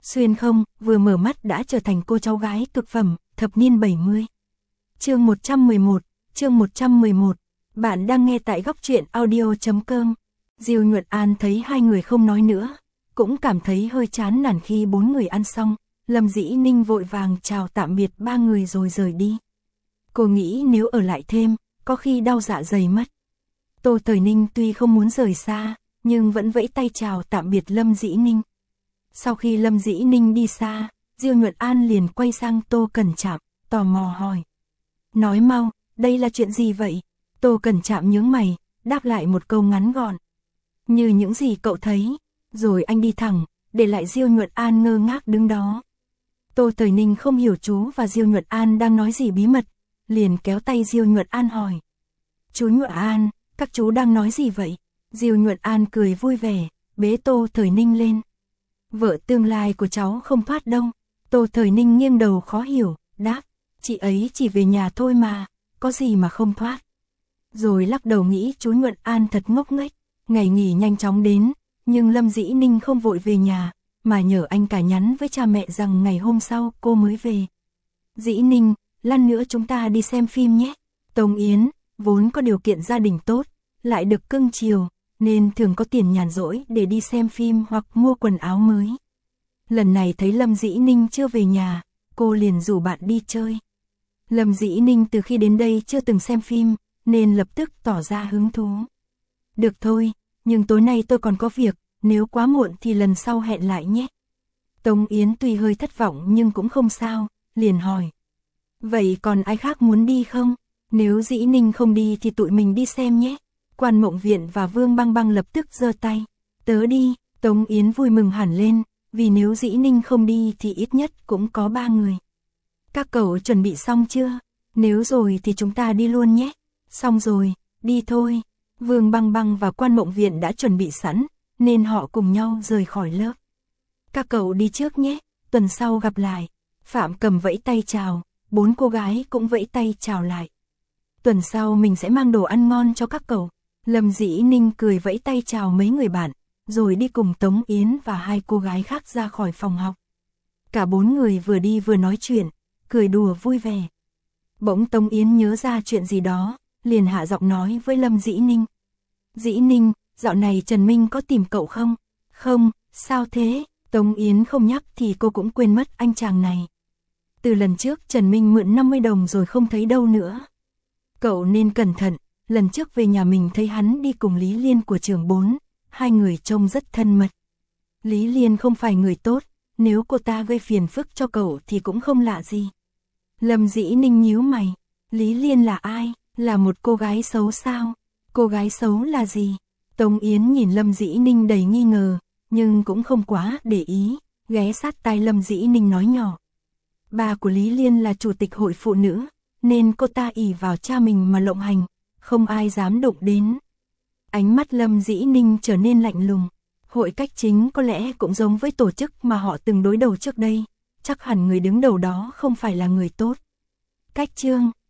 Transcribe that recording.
xuyên không, vừa mở mắt đã trở thành cô cháu gái cực phẩm, thập niên 70. Chương 111, bạn đang nghe tại góc truyện audio.com. Diêu Nhuận An thấy hai người không nói nữa, cũng cảm thấy hơi chán nản khi bốn người ăn xong, Lâm Dĩ Ninh vội vàng chào tạm biệt ba người rồi rời đi. Cô nghĩ nếu ở lại thêm, có khi đau dạ dày mất. Tô Thời Ninh tuy không muốn rời xa, nhưng vẫn vẫy tay chào tạm biệt Lâm Dĩ Ninh. Sau khi Lâm Dĩ Ninh đi xa, Diêu Nhuận An liền quay sang Tô Cẩn Trạm, tò mò hỏi. Nói mau, đây là chuyện gì vậy? Tô Cẩn Trạm nhướng mày, đáp lại một câu ngắn gọn. Như những gì cậu thấy, rồi anh đi thẳng, để lại Diêu Nhuận An ngơ ngác đứng đó. Tô Thời Ninh không hiểu chú và Diêu Nhuận An đang nói gì bí mật, liền kéo tay Diêu Nhuận An hỏi. Chú Nhuận An, các chú đang nói gì vậy? Diêu Nhuận An cười vui vẻ, bế Tô Thời Ninh lên. Vợ tương lai của cháu không thoát đâu. Tô Thời Ninh nghiêng đầu khó hiểu, đáp, chị ấy chỉ về nhà thôi mà, có gì mà không thoát. Rồi lắc đầu nghĩ chú Nhuận An thật ngốc nghếch. Ngày nghỉ nhanh chóng đến, nhưng Lâm Dĩ Ninh không vội về nhà, mà nhờ anh cả nhắn với cha mẹ rằng ngày hôm sau cô mới về. Dĩ Ninh, lát nữa chúng ta đi xem phim nhé. Tống Yến, vốn có điều kiện gia đình tốt, lại được cưng chiều, nên thường có tiền nhàn rỗi để đi xem phim hoặc mua quần áo mới. Lần này thấy Lâm Dĩ Ninh chưa về nhà, cô liền rủ bạn đi chơi. Lâm Dĩ Ninh từ khi đến đây chưa từng xem phim, nên lập tức tỏ ra hứng thú. Được thôi, nhưng tối nay tôi còn có việc, nếu quá muộn thì lần sau hẹn lại nhé. Tống Yến tuy hơi thất vọng nhưng cũng không sao, liền hỏi. Vậy còn ai khác muốn đi không? Nếu Dĩ Ninh không đi thì tụi mình đi xem nhé. Quan Mộng Viện và Vương Băng Băng lập tức giơ tay. Tớ đi, Tống Yến vui mừng hẳn lên, vì nếu Dĩ Ninh không đi thì ít nhất cũng có 3 người. Các cậu chuẩn bị xong chưa? Nếu rồi thì chúng ta đi luôn nhé. Xong rồi, đi thôi. Vương Băng Băng và Quan Mộng Viện đã chuẩn bị sẵn, nên họ cùng nhau rời khỏi lớp. Các cậu đi trước nhé, tuần sau gặp lại. Phạm Cầm vẫy tay chào, 4 cô gái cũng vẫy tay chào lại. Tuần sau mình sẽ mang đồ ăn ngon cho các cậu. Lâm Dĩ Ninh cười vẫy tay chào mấy người bạn, rồi đi cùng Tống Yến và 2 cô gái khác ra khỏi phòng học. Cả 4 người vừa đi vừa nói chuyện, cười đùa vui vẻ. Bỗng Tống Yến nhớ ra chuyện gì đó, liền hạ giọng nói với Lâm Dĩ Ninh. Dĩ Ninh, dạo này Trần Minh có tìm cậu không? Không, sao thế? Tống Yến không nhắc thì cô cũng quên mất anh chàng này. Từ lần trước Trần Minh mượn 50 đồng rồi không thấy đâu nữa. Cậu nên cẩn thận, lần trước về nhà mình thấy hắn đi cùng Lý Liên của trường 4, hai người trông rất thân mật. Lý Liên không phải người tốt, nếu cô ta gây phiền phức cho cậu thì cũng không lạ gì. Lâm Dĩ Ninh nhíu mày, Lý Liên là ai? Là một cô gái xấu sao? Cô gái xấu là gì? Tống Yến nhìn Lâm Dĩ Ninh đầy nghi ngờ, nhưng cũng không quá để ý, ghé sát tai Lâm Dĩ Ninh nói nhỏ. Bà của Lý Liên là chủ tịch hội phụ nữ, nên cô ta ỷ vào cha mình mà lộng hành, không ai dám đụng đến. Ánh mắt Lâm Dĩ Ninh trở nên lạnh lùng. Hội Cách Chính có lẽ cũng giống với tổ chức mà họ từng đối đầu trước đây, chắc hẳn người đứng đầu đó không phải là người tốt. Cách Trương,